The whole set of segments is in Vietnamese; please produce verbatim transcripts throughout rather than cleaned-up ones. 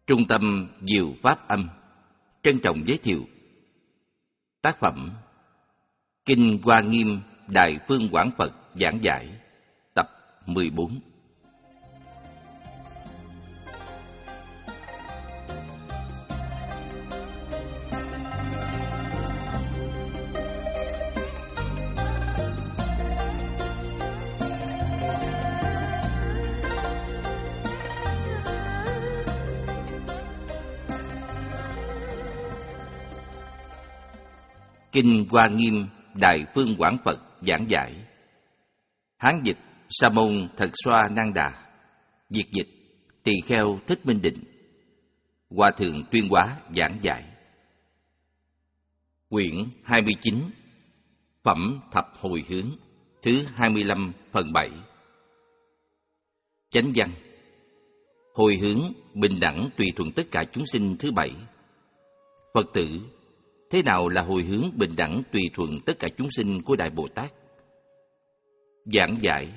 Trung tâm Diệu Pháp Âm trân trọng giới thiệu tác phẩm Kinh Hoa Nghiêm Đại Phương Quảng Phật giảng giải tập mười bốn. Kinh Hoa Nghiêm Đại Phương Quảng Phật giảng giải. Hán dịch Sa môn Thật Xoa Nan Đà, việt dịch Tỳ Kheo Thích Minh Định, Hòa thượng Tuyên Hóa giảng giải. Quyển hai mươi chín, Phẩm Thập Hồi Hướng, thứ hai mươi lăm phần bảy. Chánh văn: Hồi hướng bình đẳng tùy thuận tất cả chúng sinh thứ bảy. Phật tử, thế nào là hồi hướng bình đẳng tùy thuận tất cả chúng sinh của Đại Bồ Tát? Giảng giải: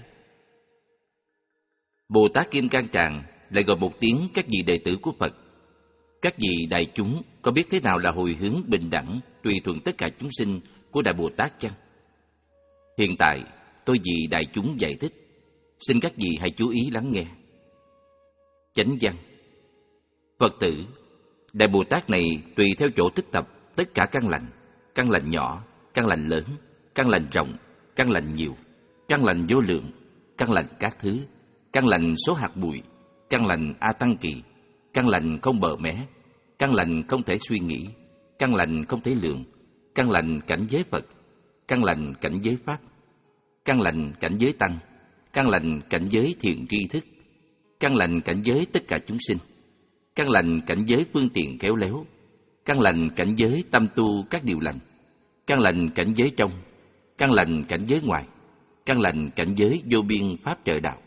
Bồ Tát Kim Cang Tràng lại gọi một tiếng các vị đệ tử của Phật. Các vị đại chúng có biết thế nào là hồi hướng bình đẳng tùy thuận tất cả chúng sinh của Đại Bồ Tát chăng? Hiện tại tôi vì đại chúng giải thích, xin các vị hãy chú ý lắng nghe. Chánh văn: Phật tử, Đại Bồ Tát này tùy theo chỗ tích tập tất cả căn lành, căn lành nhỏ, căn lành lớn, căn lành rộng, căn lành nhiều, căn lành vô lượng, căn lành các thứ, căn lành số hạt bụi, căn lành a tăng kỳ, căn lành không bờ mé, căn lành không thể suy nghĩ, căn lành không thể lượng, căn lành cảnh giới Phật, căn lành cảnh giới Pháp, căn lành cảnh giới Tăng, căn lành cảnh giới thiện tri thức, căn lành cảnh giới tất cả chúng sinh, căn lành cảnh giới phương tiện khéo léo, căn lành cảnh giới tâm tu các điều lành, căn lành cảnh giới trong, căn lành cảnh giới ngoài, căn lành cảnh giới vô biên pháp trợ đạo.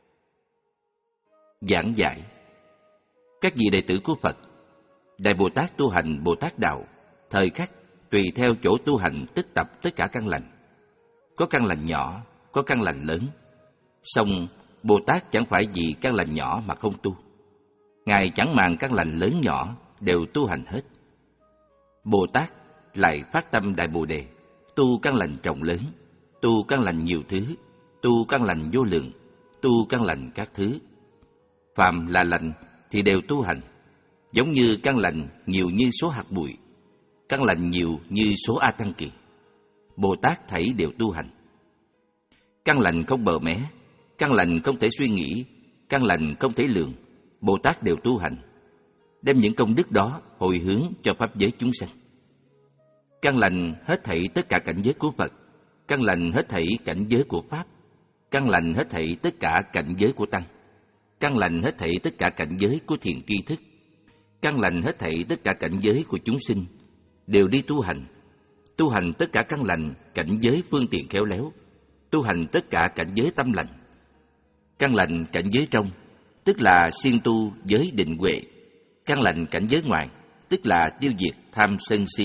Giảng giải: Các vị đệ tử của Phật, Đại Bồ Tát tu hành Bồ Tát đạo, thời khắc tùy theo chỗ tu hành tích tập tất cả căn lành. Có căn lành nhỏ, có căn lành lớn. Song Bồ Tát chẳng phải vì căn lành nhỏ mà không tu. Ngài chẳng màng căn lành lớn nhỏ, đều tu hành hết. Bồ Tát lại phát tâm Đại Bồ Đề, tu căn lành rộng lớn, tu căn lành nhiều thứ, tu căn lành vô lượng, tu căn lành các thứ. Phàm là lành thì đều tu hành, giống như căn lành nhiều như số hạt bụi, căn lành nhiều như số a tăng kỳ. Bồ Tát thảy đều tu hành. Căn lành không bờ mé, căn lành không thể suy nghĩ, căn lành không thể lượng, Bồ Tát đều tu hành, đem những công đức đó hồi hướng cho pháp giới chúng sanh. Căn lành hết thảy tất cả cảnh giới của Phật, căn lành hết thảy cảnh giới của Pháp, căn lành hết thảy tất cả cảnh giới của Tăng, căn lành hết thảy tất cả cảnh giới của thiện tri thức, căn lành hết thảy tất cả cảnh giới của chúng sinh, đều đi tu hành. Tu hành tất cả căn lành cảnh giới phương tiện khéo léo, tu hành tất cả cảnh giới tâm lành. Căn lành cảnh giới trong, tức là siêng tu giới định huệ. Căn lành cảnh giới ngoài, tức là tiêu diệt tham sân si.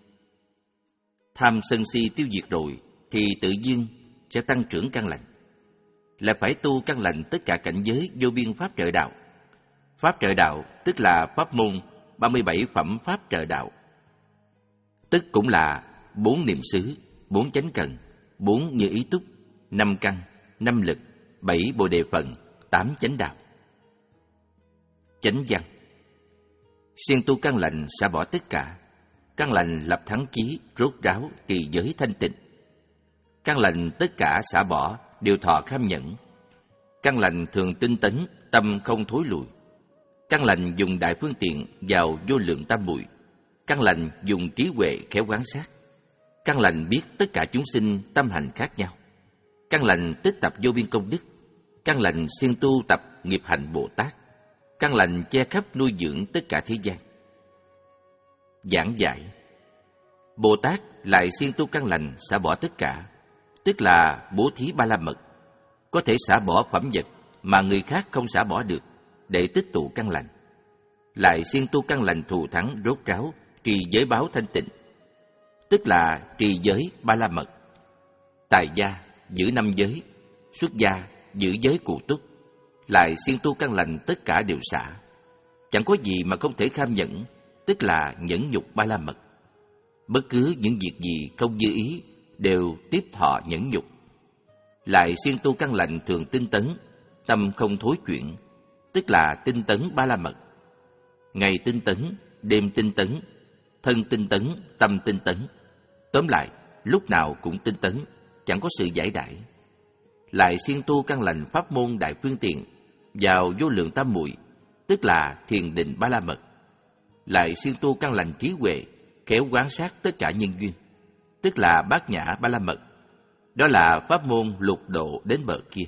Tham sân si tiêu diệt rồi thì tự nhiên sẽ tăng trưởng căn lành. Là phải tu căn lành tất cả cảnh giới vô biên pháp trợ đạo. Pháp trợ đạo tức là pháp môn ba mươi bảy phẩm pháp trợ đạo, tức cũng là bốn niệm xứ, bốn chánh cần, bốn như ý túc, năm căn, năm lực, bảy bồ đề phần, tám chánh đạo. Chánh văn: Siêng tu căn lành xả bỏ tất cả. Căn lành lập thắng chí, rốt ráo, trì giới thanh tịnh. Căn lành tất cả xả bỏ, đều thọ kham nhẫn. Căn lành thường tinh tấn, tâm không thối lùi. Căn lành dùng đại phương tiện vào vô lượng tam muội. Căn lành dùng trí huệ khéo quán sát. Căn lành biết tất cả chúng sinh tâm hành khác nhau. Căn lành tích tập vô biên công đức. Căn lành siêng tu tập nghiệp hành Bồ Tát. Căn lành che khắp nuôi dưỡng tất cả thế gian. Giảng giải: Bồ Tát lại siêng tu căn lành xả bỏ tất cả, tức là bố thí ba la mật, có thể xả bỏ phẩm vật mà người khác không xả bỏ được để tích tụ căn lành. Lại siêng tu căn lành thù thắng rốt ráo, trì giới báo thanh tịnh, tức là trì giới ba la mật. Tại gia giữ năm giới, xuất gia giữ giới cụ túc, lại siêng tu căn lành tất cả đều xả. chẳng có gì mà không thể kham nhẫn, tức là nhẫn nhục ba la mật. Bất cứ những việc gì không như ý đều tiếp thọ nhẫn nhục. Lại siêng tu căn lành thường tinh tấn, tâm không thối chuyển, tức là tinh tấn ba la mật. Ngày tinh tấn, đêm tinh tấn, thân tinh tấn, tâm tinh tấn. Tóm lại, lúc nào cũng tinh tấn, chẳng có sự giải đãi. Lại siêng tu căn lành pháp môn đại phương tiện vào vô lượng tam muội, tức là thiền định ba la mật. Lại siêng tu căn lành trí huệ, khéo quan sát tất cả nhân duyên, tức là bát nhã ba la mật. Đó là pháp môn lục độ đến bờ kia.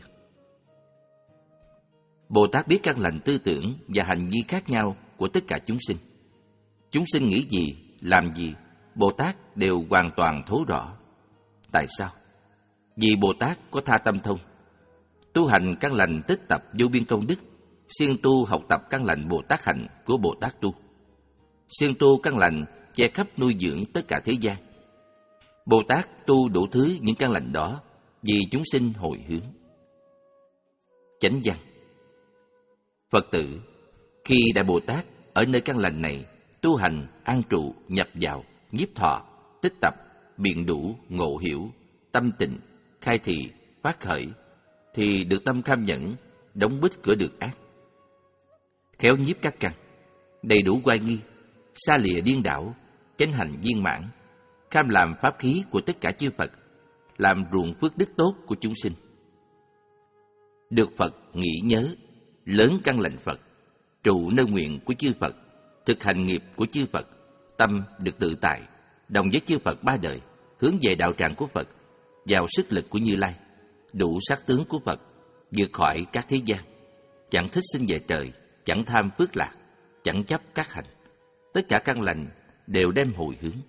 Bồ Tát biết căn lành tư tưởng và hành vi khác nhau của tất cả chúng sinh. Chúng sinh nghĩ gì, làm gì, Bồ Tát đều hoàn toàn thấu rõ. Tại sao? Vì Bồ Tát có tha tâm thông, tu hành căn lành tích tập vô biên công đức, siêng tu học tập căn lành Bồ Tát hạnh của Bồ Tát tu. Siêng tu căn lành che khắp nuôi dưỡng tất cả thế gian. Bồ Tát tu đủ thứ những căn lành đó vì chúng sinh hồi hướng. Chánh văn. Phật tử, khi Đại Bồ Tát ở nơi căn lành này tu hành, an trụ, nhập vào, nhiếp thọ, tích tập, biện đủ, ngộ hiểu, tâm tịnh, khai thị, phát khởi, thì được tâm kham nhẫn, đóng bít cửa được ác. Khéo nhiếp các căn, đầy đủ oai nghi, xa lìa điên đảo, chánh hành viên mãn, kham làm pháp khí của tất cả chư Phật, làm ruộng phước đức tốt của chúng sinh. Được Phật nghĩ nhớ, lớn căn lành Phật, trụ nơi nguyện của chư Phật, thực hành nghiệp của chư Phật, tâm được tự tại, đồng với chư Phật ba đời, hướng về đạo tràng của Phật, vào sức lực của Như Lai, đủ sắc tướng của Phật, vượt khỏi các thế gian, chẳng thích sinh về trời, chẳng tham phước lạc, chẳng chấp các hành, tất cả căn lành đều đem hồi hướng.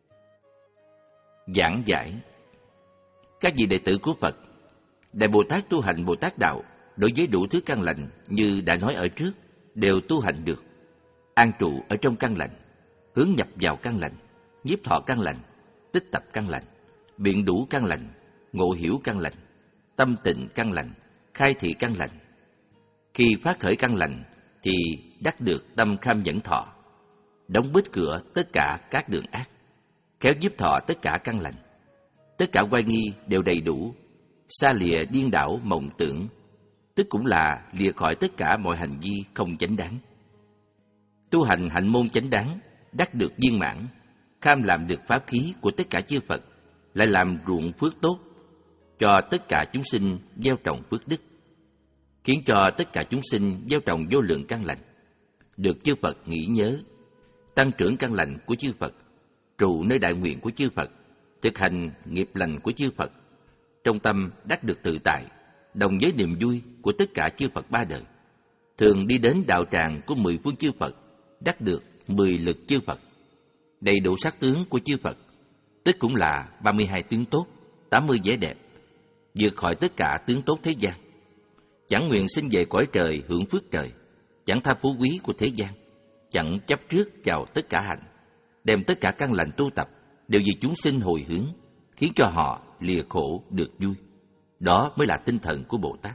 Giảng giải. Các vị đệ tử của Phật, Đại Bồ Tát tu hành Bồ Tát đạo đối với đủ thứ căn lành như đã nói ở trước đều tu hành được, an trụ ở trong căn lành, hướng nhập vào căn lành, nhiếp thọ căn lành, tích tập căn lành, biện đủ căn lành, ngộ hiểu căn lành, tâm tịnh căn lành, khai thị căn lành. Khi phát khởi căn lành thì đắc được tâm kham nhẫn thọ, đóng bít cửa tất cả các đường ác, khéo nhiếp thọ tất cả căn lành, tất cả oai nghi đều đầy đủ, xa lìa điên đảo mộng tưởng, tức cũng là lìa khỏi tất cả mọi hành vi không chánh đáng. Tu hành hạnh môn chánh đáng, đắc được viên mãn, kham làm được pháp khí của tất cả chư Phật, lại làm ruộng phước tốt, cho tất cả chúng sinh gieo trồng phước đức, khiến cho tất cả chúng sinh gieo trồng vô lượng căn lành, được chư Phật nghĩ nhớ, tăng trưởng căn lành của chư Phật, trụ nơi đại nguyện của chư Phật, thực hành nghiệp lành của chư Phật, trong tâm đắc được tự tại, đồng với niềm vui của tất cả chư Phật ba đời, thường đi đến đạo tràng của mười phương chư Phật, đắc được mười lực chư Phật, đầy đủ sắc tướng của chư Phật, tức cũng là ba mươi hai tướng tốt, tám mươi vẻ đẹp, vượt khỏi tất cả tướng tốt thế gian, chẳng nguyện sinh về cõi trời hưởng phước trời, chẳng tham phú quý của thế gian, chẳng chấp trước vào tất cả hạnh, đem tất cả căn lành tu tập đều vì chúng sinh hồi hướng, khiến cho họ lìa khổ được vui. Đó mới là tinh thần của Bồ Tát.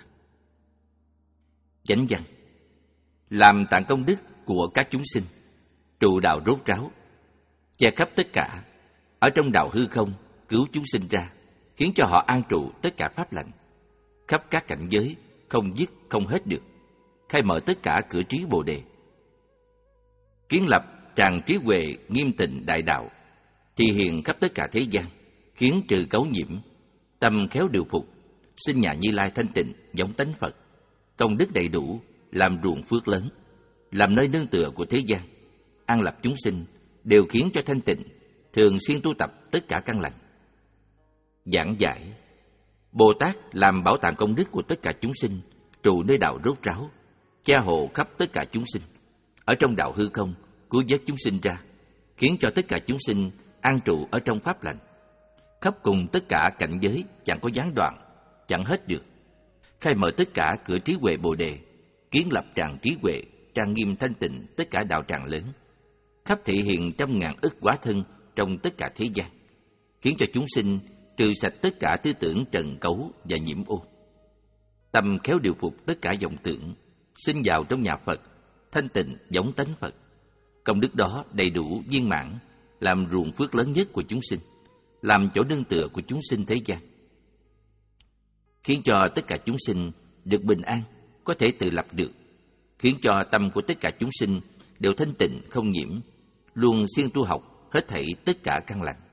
Chánh văn. Làm tạng công đức của các chúng sinh, trụ đạo rốt ráo, che khắp tất cả, ở trong đạo hư không cứu chúng sinh ra, khiến cho họ an trụ tất cả pháp lành, khắp các cảnh giới không dứt không hết được, khai mở tất cả cửa trí Bồ đề, kiến lập tràng trí huệ nghiêm tịnh đại đạo, thì hiện khắp tất cả thế gian, khiến trừ cấu nhiễm, tâm khéo điều phục, sinh nhà Như Lai thanh tịnh giống tánh Phật, công đức đầy đủ, làm ruộng phước lớn, làm nơi nương tựa của thế gian, an lập chúng sinh, đều khiến cho thanh tịnh, thường xuyên tu tập tất cả căn lành. Giảng giải. Bồ Tát làm bảo tàng công đức của tất cả chúng sinh, trụ nơi đạo rốt ráo, cha hộ khắp tất cả chúng sinh, ở trong đạo hư không cứu vớt chúng sinh ra, khiến cho tất cả chúng sinh an trụ ở trong pháp lành, khắp cùng tất cả cảnh giới chẳng có gián đoạn, chẳng hết được, khai mở tất cả cửa trí huệ Bồ đề, kiến lập tràng trí huệ, trang nghiêm thanh tịnh tất cả đạo tràng lớn, khắp thị hiện trăm ngàn ức quả thân trong tất cả thế gian, khiến cho chúng sinh trừ sạch tất cả tư tưởng trần cấu và nhiễm ô. Tâm khéo điều phục tất cả vọng tưởng, sinh vào trong nhà Phật, thanh tịnh giống tánh Phật. Công đức đó đầy đủ viên mãn, làm ruộng phước lớn nhất của chúng sinh, làm chỗ nương tựa của chúng sinh thế gian, khiến cho tất cả chúng sinh được bình an, có thể tự lập được, khiến cho tâm của tất cả chúng sinh đều thanh tịnh không nhiễm, luôn siêng tu học hết thảy tất cả căn lành.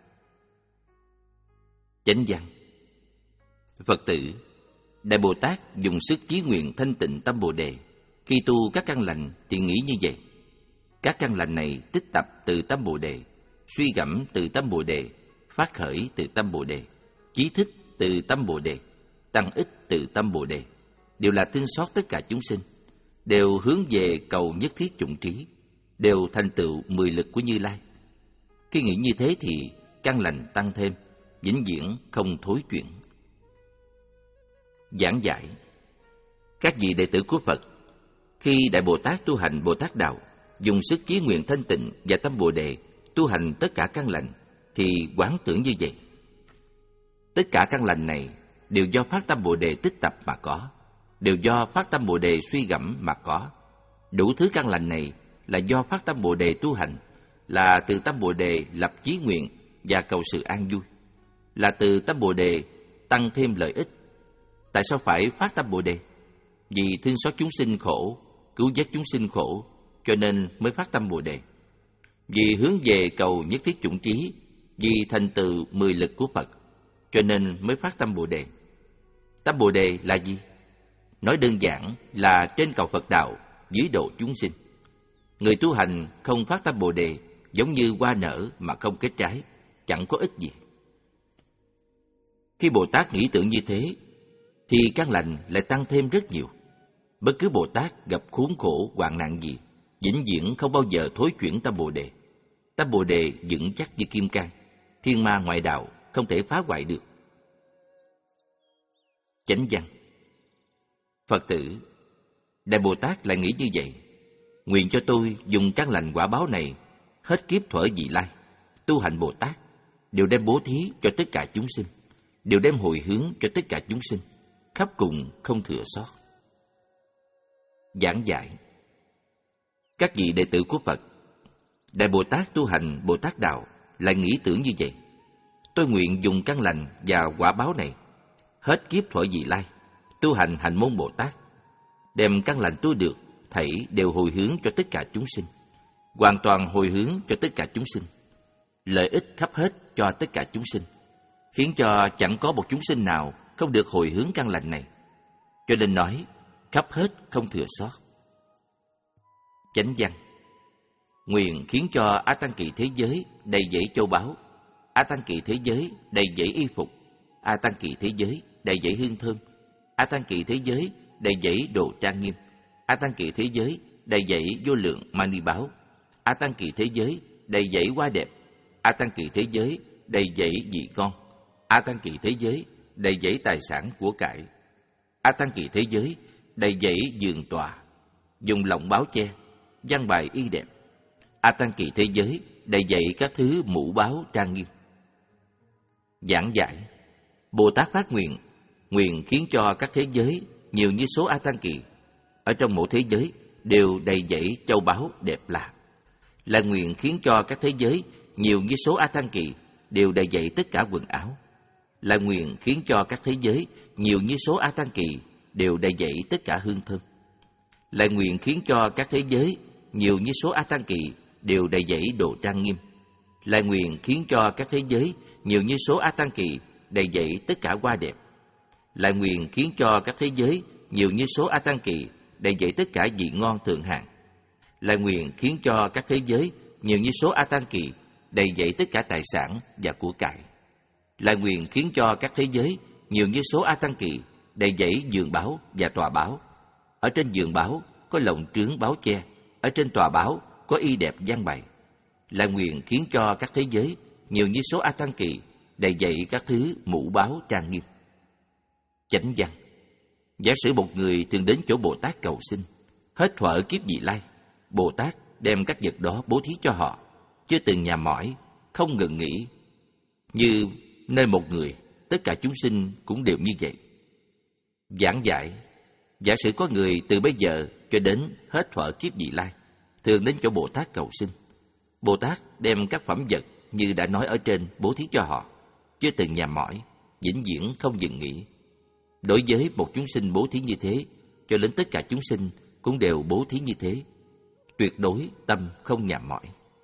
Chánh văn. Phật tử, Đại Bồ Tát dùng sức chí nguyện thanh tịnh tâm Bồ Đề. Khi tu các căn lành thì nghĩ như vậy: các căn lành này tích tập từ tâm Bồ Đề, suy gẫm từ tâm Bồ Đề, phát khởi từ tâm Bồ Đề, chí thích từ tâm Bồ Đề, tăng ích từ tâm Bồ Đề, đều là thương xót tất cả chúng sinh, đều hướng về cầu nhất thiết chủng trí, đều thành tựu mười lực của Như Lai. Khi nghĩ như thế thì căn lành tăng thêm, vĩnh viễn không thối chuyển. Giảng giải. Các vị đệ tử của Phật, khi Đại Bồ Tát tu hành Bồ Tát Đạo, dùng sức chí nguyện thanh tịnh và tâm Bồ Đề tu hành tất cả căn lành, thì quán tưởng như vậy: tất cả căn lành này đều do phát tâm Bồ Đề tích tập mà có, đều do phát tâm Bồ Đề suy gẫm mà có. Đủ thứ căn lành này là do phát tâm Bồ Đề tu hành, là từ tâm Bồ Đề lập chí nguyện và cầu sự an vui, là từ tâm Bồ Đề tăng thêm lợi ích. Tại sao phải phát tâm Bồ Đề? Vì thương xót chúng sinh khổ, cứu vớt chúng sinh khổ, cho nên mới phát tâm Bồ Đề. Vì hướng về cầu nhất thiết chủng trí, vì thành tựu mười lực của Phật, cho nên mới phát tâm Bồ Đề. Tâm Bồ Đề là gì? Nói đơn giản là trên cầu Phật Đạo, dưới độ chúng sinh. Người tu hành không phát tâm Bồ Đề giống như hoa nở mà không kết trái, chẳng có ích gì. Khi Bồ Tát nghĩ tưởng như thế, thì căn lành lại tăng thêm rất nhiều. Bất cứ Bồ Tát gặp khốn khổ, hoạn nạn gì, vĩnh viễn không bao giờ thối chuyển tâm Bồ Đề. Tâm Bồ Đề vững chắc như kim cang, thiên ma ngoại đạo không thể phá hoại được. Chánh văn. Phật tử, Đại Bồ Tát lại nghĩ như vậy: nguyện cho tôi dùng căn lành quả báo này hết kiếp thuở vị lai, tu hành Bồ Tát, đều đem bố thí cho tất cả chúng sinh, đều đem hồi hướng cho tất cả chúng sinh, khắp cùng không thừa sót. Giảng giải. Các vị đệ tử của Phật, Đại Bồ Tát tu hành Bồ Tát Đạo lại nghĩ tưởng như vậy: tôi nguyện dùng căn lành và quả báo này hết kiếp thuở vị lai, tu hành hành môn Bồ Tát, đem căn lành tu được thảy đều hồi hướng cho tất cả chúng sinh, hoàn toàn hồi hướng cho tất cả chúng sinh, lợi ích khắp hết cho tất cả chúng sinh, khiến cho chẳng có một chúng sinh nào không được hồi hướng căn lành này. Cho nên nói khắp hết không thừa sót. Chánh văn. Nguyện khiến cho A Tăng Kỳ thế giới đầy dẫy châu báu, A Tăng Kỳ thế giới đầy dẫy y phục, A Tăng Kỳ thế giới đầy dẫy hương thơm, A Tăng Kỳ thế giới đầy dẫy đồ trang nghiêm, A Tăng Kỳ thế giới đầy dẫy vô lượng mani báo, A Tăng Kỳ thế giới đầy dẫy hoa đẹp, A Tăng Kỳ thế giới đầy dẫy vị con, A Tăng Kỳ thế giới đầy dẫy tài sản của cải, A Tăng Kỳ thế giới đầy dẫy giường tòa, dùng lọng báo che, văn bài y đẹp, A Tăng Kỳ thế giới đầy dẫy các thứ mũ báo trang nghiêm. Giảng giải. Bồ Tát phát nguyện, nguyện khiến cho các thế giới nhiều như số A Tăng Kỳ, ở trong mỗi thế giới đều đầy dẫy châu báu đẹp lạ. Là nguyện khiến cho các thế giới nhiều như số A Tăng Kỳ đều đầy dẫy tất cả quần áo. Là nguyện khiến cho các thế giới nhiều như số A Tăng Kỳ đều đầy dẫy tất cả hương thơm. Là nguyện khiến cho các thế giới nhiều như số A Tăng Kỳ đều đầy dẫy đồ trang nghiêm. Là nguyện khiến cho các thế giới nhiều như số A Tăng Kỳ đầy dẫy tất cả hoa đẹp. Là nguyện khiến cho các thế giới nhiều như số A Tăng Kỳ đầy dẫy tất cả vị ngon thượng hạng. Là nguyện khiến cho các thế giới nhiều như số A Tăng Kỳ đầy dẫy tất cả tài sản và của cải. Là nguyện khiến cho các thế giới nhiều như số A Tăng Kỳ đầy dẫy giường báo và tòa báo. Ở trên giường báo có lồng trướng báo che, ở trên tòa báo có y đẹp văn bày. Là nguyện khiến cho các thế giới nhiều như số A Tăng Kỳ đầy dẫy các thứ mũ báo trang nghiêm. Chánh văn. Giả sử một người thường đến chỗ Bồ Tát cầu xin, hết thuở kiếp vị lai, Bồ Tát đem các vật đó bố thí cho họ, chưa từng nhà mỏi, không ngừng nghỉ. Như nơi một người, tất cả chúng sinh cũng đều như vậy. Giảng giải. Giả sử có người từ bây giờ cho đến hết thuở kiếp vị lai, thường đến chỗ Bồ Tát cầu xin. Bồ Tát đem các phẩm vật như đã nói ở trên bố thí cho họ, chưa từng nhàm mỏi, vĩnh viễn không dừng nghỉ. Đối với một chúng sinh bố thí như thế, cho đến tất cả chúng sinh cũng đều bố thí như thế, tuyệt đối tâm không nhàm mỏi.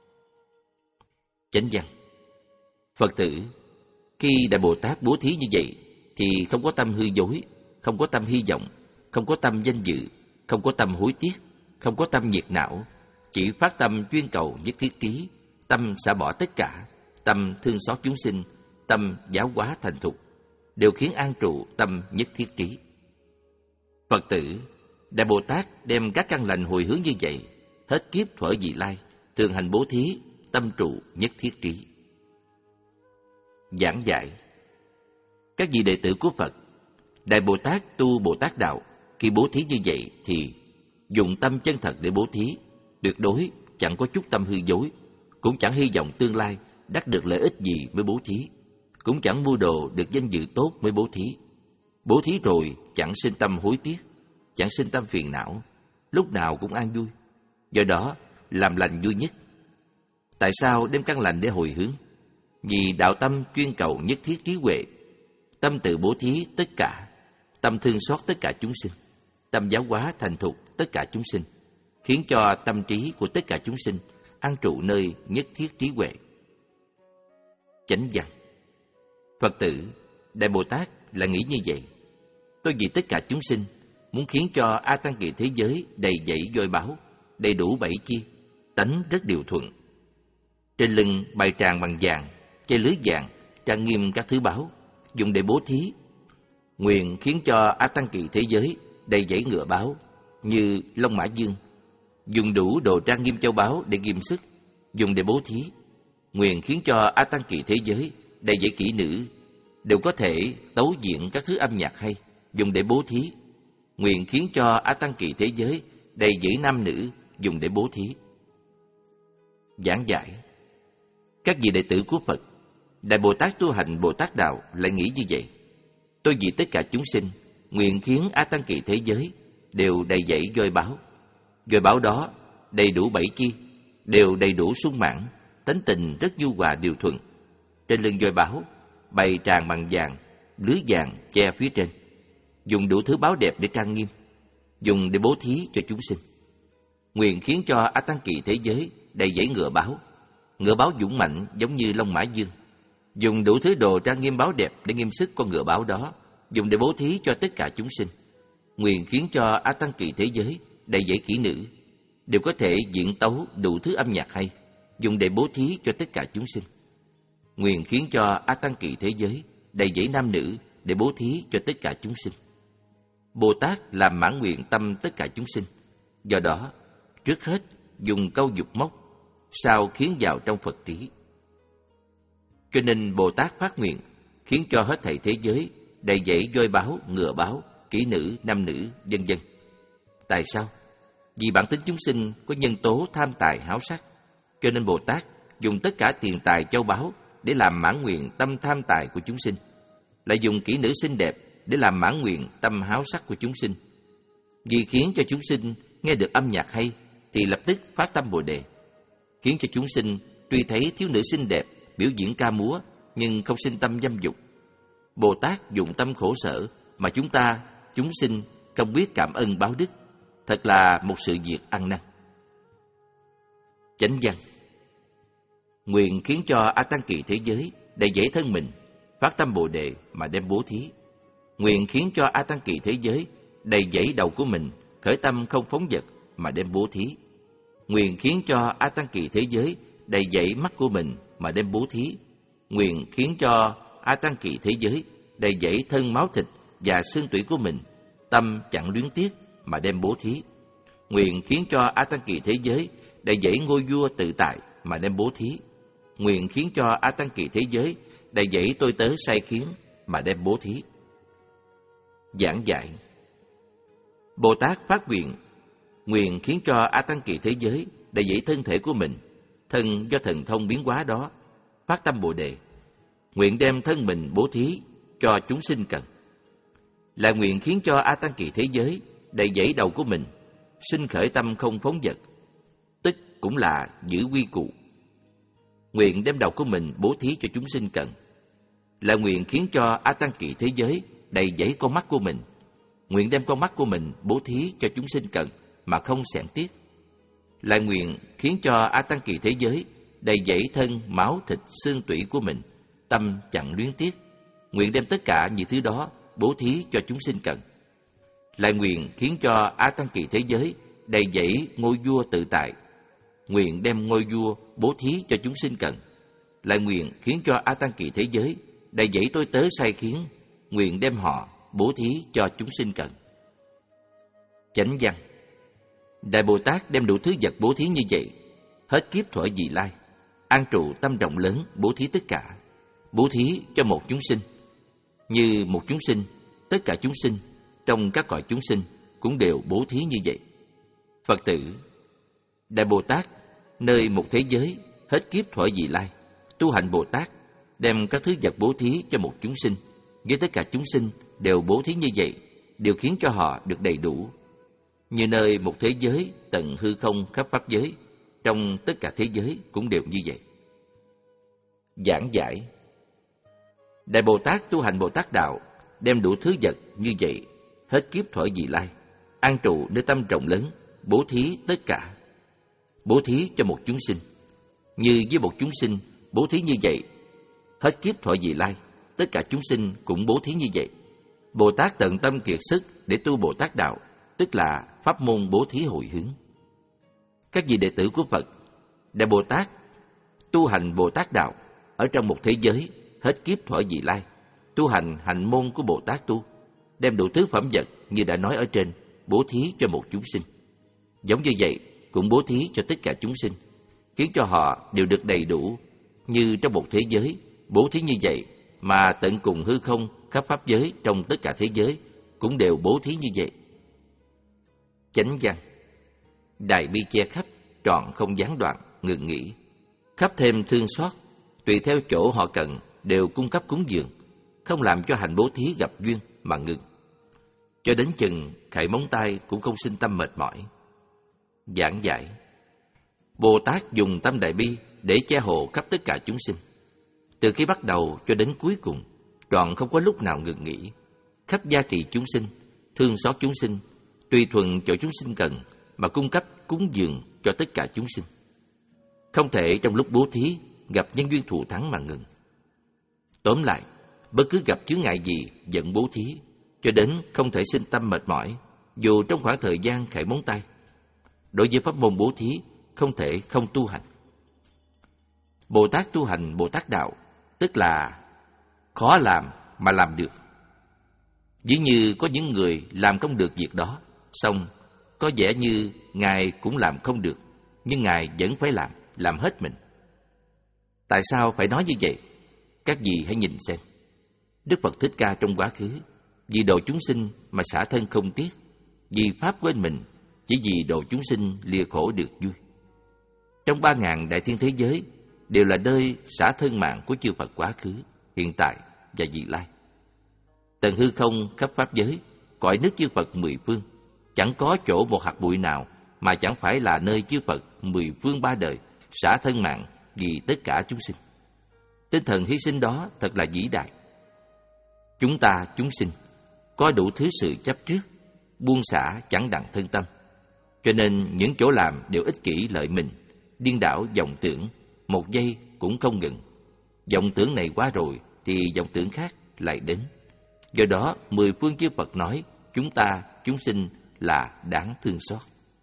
Chánh văn. Phật tử, khi Đại Bồ Tát bố thí như vậy thì không có tâm hư dối, không có tâm hy vọng, không có tâm danh dự, không có tâm hối tiếc, không có tâm nhiệt não, chỉ phát tâm chuyên cầu nhất thiết trí, tâm xả bỏ tất cả, tâm thương xót chúng sinh, tâm giáo hóa thành thục, đều khiến an trụ tâm nhất thiết trí. Phật tử, Đại Bồ Tát đem các căn lành hồi hướng như vậy, hết kiếp thuở vị lai, thường hành bố thí, tâm trụ nhất thiết trí. Giảng giải. Các vị đệ tử của Phật, Đại Bồ Tát tu Bồ Tát đạo, khi bố thí như vậy thì dùng tâm chân thật để bố thí, tuyệt đối chẳng có chút tâm hư dối, cũng chẳng hy vọng tương lai đắc được lợi ích gì mới bố thí, cũng chẳng mưu đồ được danh dự tốt mới bố thí. Bố thí rồi chẳng sinh tâm hối tiếc, chẳng sinh tâm phiền não, lúc nào cũng an vui. Do đó làm lành vui nhất. Tại sao đem căn lành để hồi hướng? Vì đạo tâm chuyên cầu nhất thiết trí huệ, tâm tự bố thí tất cả, tâm thương xót tất cả chúng sinh, tâm giáo hóa thành thục tất cả chúng sinh, khiến cho tâm trí của tất cả chúng sinh an trụ nơi nhất thiết trí huệ. Chánh văn. Phật tử, Đại Bồ Tát là nghĩ như vậy. Tôi vì tất cả chúng sinh, muốn khiến cho A Tăng Kỳ thế giới đầy dẫy voi báo, đầy đủ bảy chi, tánh rất điều thuận. Trên lưng bày tràng bằng vàng, che lưới vàng, trang nghiêm các thứ báo, dùng để bố thí. Nguyện khiến cho A Tăng Kỳ thế giới đầy dẫy ngựa báo, như Long Mã Dương, dùng đủ đồ trang nghiêm châu báu để ghim sức, dùng để bố thí. Nguyện khiến cho A Tăng Kỳ thế giới đầy dẫy kỹ nữ, đều có thể tấu diễn các thứ âm nhạc hay, dùng để bố thí. Nguyện khiến cho A Tăng Kỳ thế giới đầy dẫy nam nữ, dùng để bố thí. Giảng giải. Các vị đệ tử của Phật, Đại Bồ Tát tu hành Bồ Tát đạo lại nghĩ như vậy. Tôi vì tất cả chúng sinh, nguyện khiến A Tăng Kỳ thế giới đều đầy dẫy voi báo. Voi báo đó đầy đủ bảy chi, đều đầy đủ sung mãn, tánh tình rất nhu hòa điều thuận. Trên lưng voi báo bày tràng bằng vàng, lưới vàng che phía trên, dùng đủ thứ báo đẹp để trang nghiêm, dùng để bố thí cho chúng sinh. Nguyện khiến cho A Tăng Kỳ thế giới đầy dẫy ngựa báo, ngựa báo dũng mạnh giống như Long Mã Dương, dùng đủ thứ đồ trang nghiêm báo đẹp để nghiêm sức con ngựa báo đó, dùng để bố thí cho tất cả chúng sinh. Nguyện khiến cho A Tăng Kỳ thế giới đầy dẫy kỹ nữ, đều có thể diễn tấu đủ thứ âm nhạc hay, dùng để bố thí cho tất cả chúng sinh. Nguyện khiến cho A Tăng Kỳ thế giới đầy dẫy nam nữ để bố thí cho tất cả chúng sinh. Bồ Tát làm mãn nguyện tâm tất cả chúng sinh. Do đó, trước hết dùng câu dục mốc, sau khiến vào trong Phật trí. Cho nên Bồ Tát phát nguyện khiến cho hết thảy thế giới đầy dẫy voi báo, ngựa báo, kỹ nữ, nam nữ, vân vân. Tại sao? Vì bản tính chúng sinh có nhân tố tham tài háo sắc, cho nên Bồ Tát dùng tất cả tiền tài châu báu để làm mãn nguyện tâm tham tài của chúng sinh, lại dùng kỹ nữ xinh đẹp để làm mãn nguyện tâm háo sắc của chúng sinh. Vì khiến cho chúng sinh nghe được âm nhạc hay thì lập tức phát tâm Bồ đề, khiến cho chúng sinh tuy thấy thiếu nữ xinh đẹp biểu diễn ca múa nhưng không sinh tâm dâm dục. Bồ Tát dùng tâm khổ sở mà chúng ta, chúng sinh không biết cảm ơn báo đức, thật là một sự việc ăn năn. Chánh văn. Nguyện khiến cho A Tăng Kỳ thế giới đầy dẫy thân mình, phát tâm Bồ đề mà đem bố thí. Nguyện khiến cho A Tăng Kỳ thế giới đầy dẫy đầu của mình, khởi tâm không phóng dật mà đem bố thí. Nguyện khiến cho A Tăng Kỳ thế giới đầy dẫy mắt của mình mà đem bố thí. Nguyện khiến cho A Tăng Kỳ thế giới đầy dẫy thân máu thịt và xương tủy của mình, tâm chẳng luyến tiếc mà đem bố thí. Nguyện khiến cho A Tăng Kỳ thế giới đầy dẫy ngôi vua tự tại mà đem bố thí. Nguyện khiến cho A Tăng Kỳ thế giới đầy dẫy tôi tớ sai khiến mà đem bố thí. Giảng giải. Bồ Tát phát nguyện nguyện khiến cho A Tăng Kỳ thế giới đầy dẫy thân thể của mình, thân do thần thông biến hóa đó, phát tâm Bồ đề. Nguyện đem thân mình bố thí cho chúng sinh cần. Lại nguyện khiến cho A Tăng Kỳ thế giới đầy dẫy đầu của mình, sinh khởi tâm không phóng dật, tức cũng là giữ quy củ. Nguyện đem đầu của mình bố thí cho chúng sinh cần, là nguyện khiến cho A Tăng Kỳ thế giới đầy dẫy con mắt của mình. Nguyện đem con mắt của mình bố thí cho chúng sinh cần mà không xẻn tiếc, là nguyện khiến cho A Tăng Kỳ thế giới đầy dẫy thân, máu, thịt, xương tủy của mình, tâm chẳng luyến tiếc. Nguyện đem tất cả những thứ đó bố thí cho chúng sinh cần, lại nguyện khiến cho A Tăng Kỳ thế giới đầy dẫy ngôi vua tự tại. Nguyện đem ngôi vua bố thí cho chúng sinh cần, lại nguyện khiến cho A Tăng Kỳ thế giới đầy dẫy tôi tớ sai khiến. Nguyện đem họ bố thí cho chúng sinh cần. Chánh văn. Đại Bồ Tát đem đủ thứ vật bố thí như vậy, hết kiếp thuở vị lai, an trụ tâm rộng lớn bố thí tất cả, bố thí cho một chúng sinh. Như một chúng sinh, tất cả chúng sinh trong các cõi chúng sinh cũng đều bố thí như vậy. Phật tử, Đại Bồ Tát nơi một thế giới hết kiếp thuở vị lai, tu hành Bồ Tát đem các thứ vật bố thí cho một chúng sinh, với tất cả chúng sinh đều bố thí như vậy, đều khiến cho họ được đầy đủ. Như nơi một thế giới tận hư không khắp pháp giới, trong tất cả thế giới cũng đều như vậy. Giảng giải. Đại Bồ Tát tu hành Bồ Tát đạo, đem đủ thứ vật như vậy, hết kiếp thuở vị lai, an trụ nơi tâm rộng lớn, bố thí tất cả, bố thí cho một chúng sinh. Như với một chúng sinh bố thí như vậy, hết kiếp thuở vị lai, tất cả chúng sinh cũng bố thí như vậy. Bồ Tát tận tâm kiệt sức để tu Bồ Tát đạo, tức là pháp môn bố thí hồi hướng. Các vị đệ tử của Phật, Đại Bồ Tát tu hành Bồ Tát đạo ở trong một thế giới hết kiếp thuở vị lai, tu hành hạnh môn của Bồ Tát tu, đem đủ thứ phẩm vật như đã nói ở trên bố thí cho một chúng sinh. Giống như vậy cũng bố thí cho tất cả chúng sinh, khiến cho họ đều được đầy đủ. Như trong một thế giới bố thí như vậy, mà tận cùng hư không khắp pháp giới trong tất cả thế giới cũng đều bố thí như vậy. Chánh văn. Đại bi che khắp, trọn không gián đoạn, ngừng nghỉ, khắp thêm thương xót, tùy theo chỗ họ cần đều cung cấp cúng dường, không làm cho hành bố thí gặp duyên mà ngừng, cho đến chừng khảy móng tay cũng không sinh tâm mệt mỏi. Giảng giải. Bồ Tát dùng tâm đại bi để che hộ khắp tất cả chúng sinh, từ khi bắt đầu cho đến cuối cùng, trọn không có lúc nào ngừng nghỉ, khắp gia trì chúng sinh, thương xót chúng sinh, tùy thuận chỗ chúng sinh cần mà cung cấp cúng dường cho tất cả chúng sinh. Không thể trong lúc bố thí gặp nhân duyên thù thắng mà ngừng. Tóm lại, bất cứ gặp chướng ngại gì dẫn bố thí, cho đến không thể sinh tâm mệt mỏi, dù trong khoảng thời gian khảy móng tay. Đối với pháp môn bố thí, không thể không tu hành. Bồ Tát tu hành Bồ Tát đạo, tức là khó làm mà làm được. Ví như có những người làm không được việc đó, xong có vẻ như Ngài cũng làm không được, nhưng Ngài vẫn phải làm, làm hết mình. Tại sao phải nói như vậy? Các vị hãy nhìn xem. Đức Phật Thích Ca trong quá khứ, vì độ chúng sinh mà xả thân không tiếc, vì Pháp quên mình, chỉ vì độ chúng sinh lìa khổ được vui. Trong ba ngàn đại thiên thế giới, đều là nơi xả thân mạng của chư Phật quá khứ, hiện tại và vị lai. Tận hư không khắp pháp giới, cõi nước chư Phật mười phương, chẳng có chỗ một hạt bụi nào mà chẳng phải là nơi chư Phật mười phương ba đời xả thân mạng vì tất cả chúng sinh. Tinh thần hy sinh đó thật là vĩ đại. Chúng ta chúng sinh có đủ thứ sự chấp trước, buông xả chẳng đặng thân tâm, cho nên những chỗ làm đều ích kỷ lợi mình, điên đảo vọng tưởng, một giây cũng không ngừng. Vọng tưởng này qua rồi thì vọng tưởng khác lại đến. Do đó mười phương chư Phật nói chúng ta chúng sinh là đáng thương xót.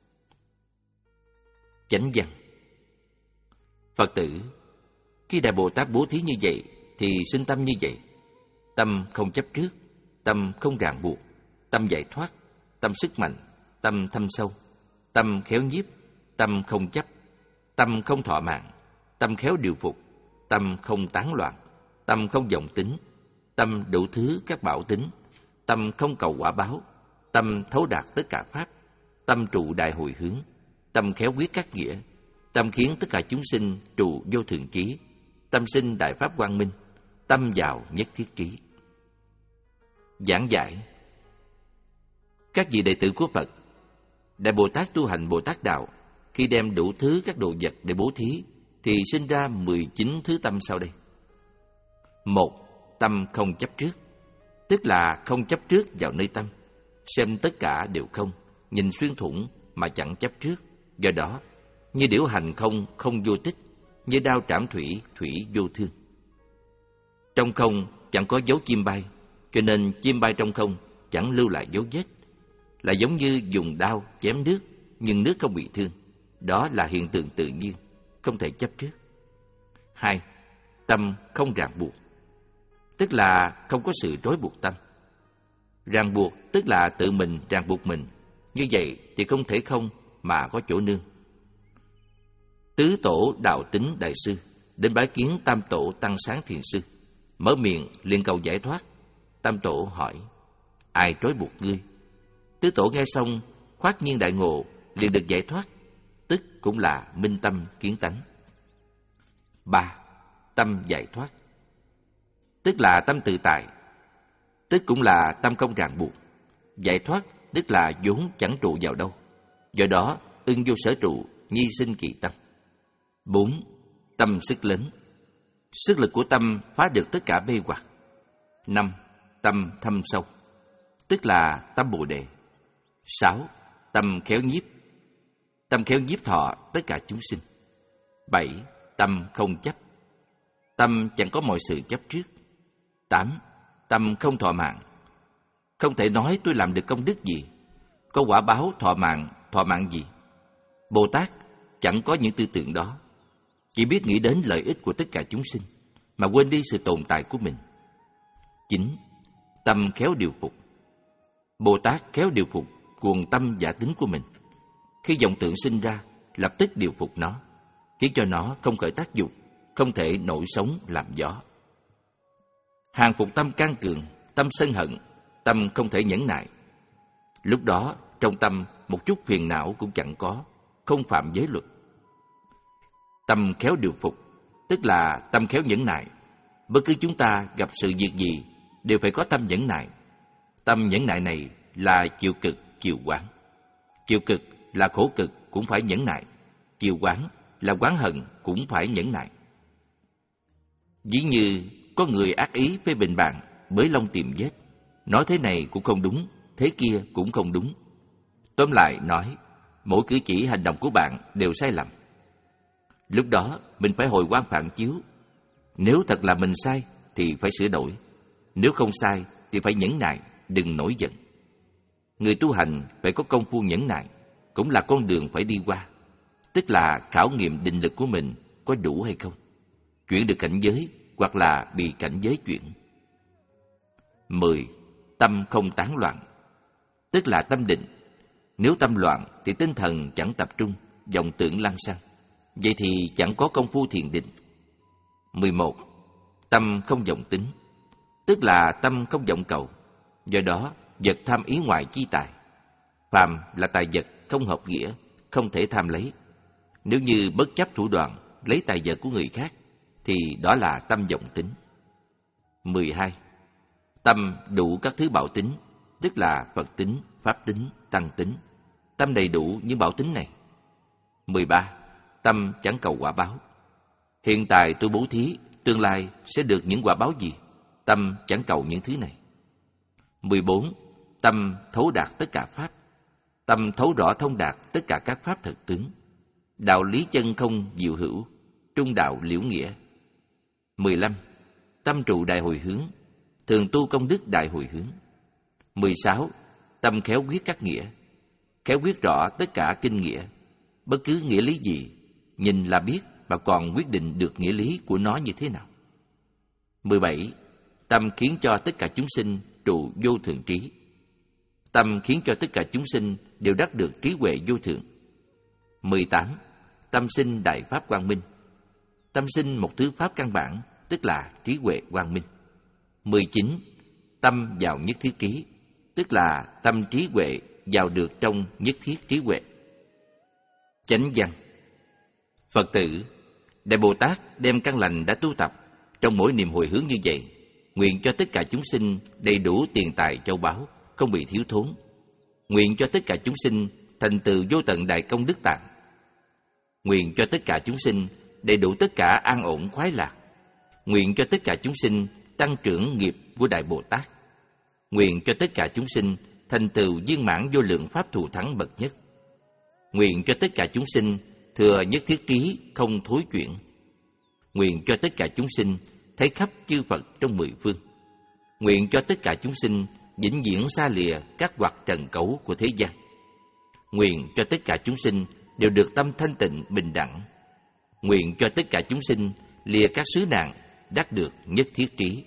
Chánh văn. Phật tử, khi Đại Bồ Tát bố thí như vậy thì sinh tâm như vậy: tâm không chấp trước, tâm không ràng buộc, tâm giải thoát, tâm sức mạnh, tâm thâm sâu, tâm khéo nhiếp, tâm không chấp, tâm không thọ mạng, tâm khéo điều phục, tâm không tán loạn, tâm không vọng tính, tâm đủ thứ các bảo tính, tâm không cầu quả báo, tâm thấu đạt tất cả pháp, tâm trụ đại hồi hướng, tâm khéo quyết các nghĩa, tâm khiến tất cả chúng sinh trụ vô thường trí, tâm sinh đại pháp quang minh, tâm vào nhất thiết trí. Giảng giải. Các vị đệ tử của Phật, Đại Bồ Tát tu hành Bồ Tát Đạo, khi đem đủ thứ các đồ vật để bố thí, thì sinh ra mười chín thứ tâm sau đây. Một, tâm không chấp trước, tức là không chấp trước vào nơi tâm, xem tất cả đều không, nhìn xuyên thủng mà chẳng chấp trước. Do đó, như điểu hành không, không vô tích, như đao trảm thủy, thủy vô thương. Trong không chẳng có dấu chim bay, cho nên chim bay trong không chẳng lưu lại dấu vết, là giống như dùng đao chém nước, nhưng nước không bị thương. Đó là hiện tượng tự nhiên, không thể chấp trước. Hai, tâm không ràng buộc, tức là không có sự trói buộc tâm. Ràng buộc tức là tự mình ràng buộc mình, như vậy thì không thể không mà có chỗ nương. Tứ tổ Đạo Tính Đại Sư đến bái kiến Tam Tổ Tăng Sáng Thiền Sư, mở miệng liền cầu giải thoát. Tam Tổ hỏi: ai trói buộc ngươi? Tứ Tổ nghe xong khoát nhiên đại ngộ, liền được giải thoát, tức cũng là minh tâm kiến tánh. Ba, tâm giải thoát, tức là tâm tự tại, tức cũng là tâm không ràng buộc. Giải thoát tức là vốn chẳng trụ vào đâu, do đó ưng vô sở trụ, nhi sinh kỳ tâm. Bốn, tâm sức lớn, sức lực của tâm phá được tất cả mê hoặc. Năm, tâm thâm sâu, tức là tâm Bồ Đề. Sáu, tâm khéo nhiếp, tâm khéo nhiếp thọ tất cả chúng sinh. Bảy, tâm không chấp, tâm chẳng có mọi sự chấp trước. Tám, tâm không thọ mạng, không thể nói tôi làm được công đức gì, có quả báo thọ mạng, thọ mạng gì. Bồ Tát chẳng có những tư tưởng đó, chỉ biết nghĩ đến lợi ích của tất cả chúng sinh, mà quên đi sự tồn tại của mình. Chín, tâm khéo điều phục, Bồ Tát khéo điều phục cuồng tâm giả tính của mình. Khi vọng tưởng sinh ra, lập tức điều phục nó, khiến cho nó không khởi tác dụng, không thể nổi sóng làm gió. Hàng phục tâm can cường, tâm sân hận, tâm không thể nhẫn nại. Lúc đó trong tâm một chút phiền não cũng chẳng có, không phạm giới luật. Tâm khéo điều phục, tức là tâm khéo nhẫn nại. Bất cứ chúng ta gặp sự việc gì đều phải có tâm nhẫn nại. Tâm nhẫn nại này là chịu cực, chịu quán. Chịu cực là khổ cực cũng phải nhẫn nại, chịu quán là quán hận cũng phải nhẫn nại. Ví như có người ác ý phê bình bạn, bới lông tìm vết, nói thế này cũng không đúng, thế kia cũng không đúng. Tóm lại nói, mỗi cử chỉ hành động của bạn đều sai lầm. Lúc đó mình phải hồi quang phản chiếu. Nếu thật là mình sai thì phải sửa đổi, nếu không sai thì phải nhẫn nại, đừng nổi giận. Người tu hành phải có công phu nhẫn nại, cũng là con đường phải đi qua, tức là khảo nghiệm định lực của mình có đủ hay không, chuyển được cảnh giới hoặc là bị cảnh giới chuyển. Mười, tâm không tán loạn, tức là tâm định. Nếu tâm loạn thì tinh thần chẳng tập trung, vọng tưởng lăng xăng, vậy thì chẳng có công phu thiền định. Mười một, tâm không vọng tính, tức là tâm không vọng cầu. Do đó vật tham ý ngoại chi tài, phàm là tài vật không hợp nghĩa, không thể tham lấy. Nếu như bất chấp thủ đoạn lấy tài vật của người khác thì đó là tâm vọng tính. Mười hai, tâm đủ các thứ bảo tính, tức là Phật tính, Pháp tính, Tăng tính. Tâm đầy đủ những bảo tính này. Mười ba, tâm chẳng cầu quả báo. Hiện tại tôi bố thí, tương lai sẽ được những quả báo gì? Tâm chẳng cầu những thứ này. Mười bốn, tâm thấu đạt tất cả pháp. Tâm thấu rõ thông đạt tất cả các pháp thật tướng. Đạo lý chân không diệu hữu, trung đạo liễu nghĩa. Mười lăm, tâm trụ đại hồi hướng, thường tu công đức đại hồi hướng. Mười sáu, tâm khéo quyết các nghĩa, khéo quyết rõ tất cả kinh nghĩa. Bất cứ nghĩa lý gì, nhìn là biết mà còn quyết định được nghĩa lý của nó như thế nào. Mười bảy, tâm khiến cho tất cả chúng sinh trụ vô thượng trí. Tâm khiến cho tất cả chúng sinh đều đắc được trí huệ vô thượng. Mười tám, tâm sinh đại pháp quang minh. Tâm sinh một thứ pháp căn bản, tức là trí huệ quang minh. Mười chín, tâm vào nhất thiết trí, tức là tâm trí huệ vào được trong nhất thiết trí huệ. Chánh văn. Phật tử, Đại Bồ Tát đem căn lành đã tu tập trong mỗi niềm hồi hướng như vậy, nguyện cho tất cả chúng sinh đầy đủ tiền tài châu báu, không bị thiếu thốn. Nguyện cho tất cả chúng sinh thành tựu vô tận đại công đức tạng. Nguyện cho tất cả chúng sinh đầy đủ tất cả an ổn khoái lạc. Nguyện cho tất cả chúng sinh tăng trưởng nghiệp của Đại Bồ Tát. Nguyện cho tất cả chúng sinh thành tựu viên mãn vô lượng pháp thù thắng bậc nhất. Nguyện cho tất cả chúng sinh thừa nhất thiết trí không thối chuyển. Nguyện cho tất cả chúng sinh thấy khắp chư Phật trong mười phương. Nguyện cho tất cả chúng sinh vĩnh viễn xa lìa các hoặc trần cấu của thế gian. Nguyện cho tất cả chúng sinh đều được tâm thanh tịnh bình đẳng. Nguyện cho tất cả chúng sinh lìa các xứ nạn đắc được nhất thiết trí.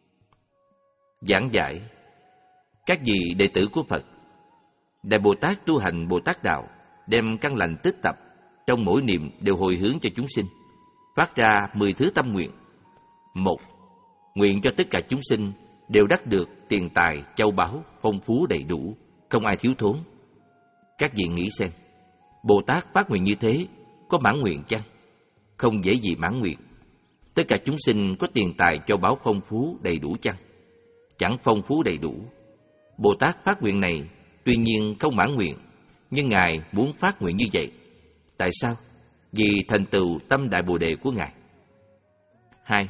Giảng giải. Các vị đệ tử của Phật, Đại Bồ Tát tu hành Bồ Tát Đạo đem căn lành tích tập trong mỗi niệm đều hồi hướng cho chúng sinh, phát ra mười thứ tâm nguyện. Một, nguyện cho tất cả chúng sinh đều đắc được tiền tài, châu báu, phong phú đầy đủ, không ai thiếu thốn. Các vị nghĩ xem, Bồ Tát phát nguyện như thế có mãn nguyện chăng? Không dễ gì mãn nguyện. Tất cả chúng sinh có tiền tài, châu báu phong phú đầy đủ chăng? Chẳng phong phú đầy đủ. Bồ Tát phát nguyện này tuy nhiên không mãn nguyện, nhưng Ngài muốn phát nguyện như vậy. Tại sao? Vì thành tựu tâm Đại Bồ Đề của Ngài. Hai,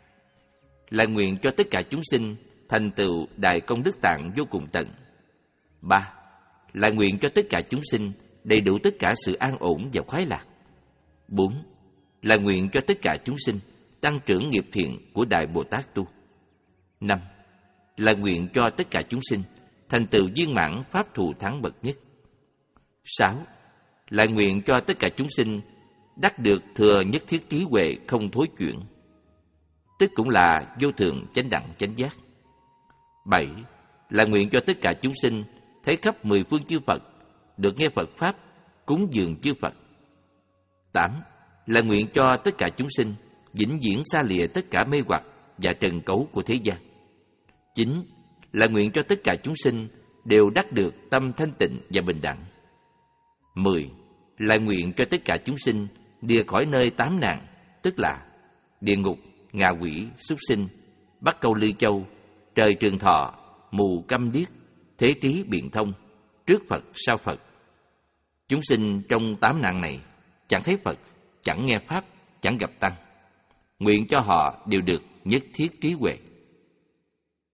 là nguyện cho tất cả chúng sinh thành tựu đại công đức tạng vô cùng tận. Ba, là nguyện cho tất cả chúng sinh đầy đủ tất cả sự an ổn và khoái lạc. Bốn, là nguyện cho tất cả chúng sinh tăng trưởng nghiệp thiện của Đại Bồ Tát tu. Năm, là nguyện cho tất cả chúng sinh thành tựu viên mãn pháp thù thắng bậc nhất. Sáu, là nguyện cho tất cả chúng sinh đắc được thừa nhất thiết trí huệ không thối chuyển, tức cũng là vô thượng chánh đẳng chánh giác. Bảy, là nguyện cho tất cả chúng sinh thấy khắp mười phương chư Phật, được nghe Phật Pháp, cúng dường chư Phật. Tám, là nguyện cho tất cả chúng sinh vĩnh viễn xa lìa tất cả mê hoặc và trần cấu của thế gian. Chín, là nguyện cho tất cả chúng sinh đều đắc được tâm thanh tịnh và bình đẳng. Mười, là nguyện cho tất cả chúng sinh lìa khỏi nơi tám nạn, tức là địa ngục, ngạ quỷ, súc sinh, Bắc Câu Lư Châu, trời trường thọ, mù câm điếc, thế trí biện thông, trước Phật sau Phật. Chúng sinh trong tám nạn này chẳng thấy Phật, chẳng nghe Pháp, chẳng gặp Tăng. Nguyện cho họ đều được nhất thiết trí huệ.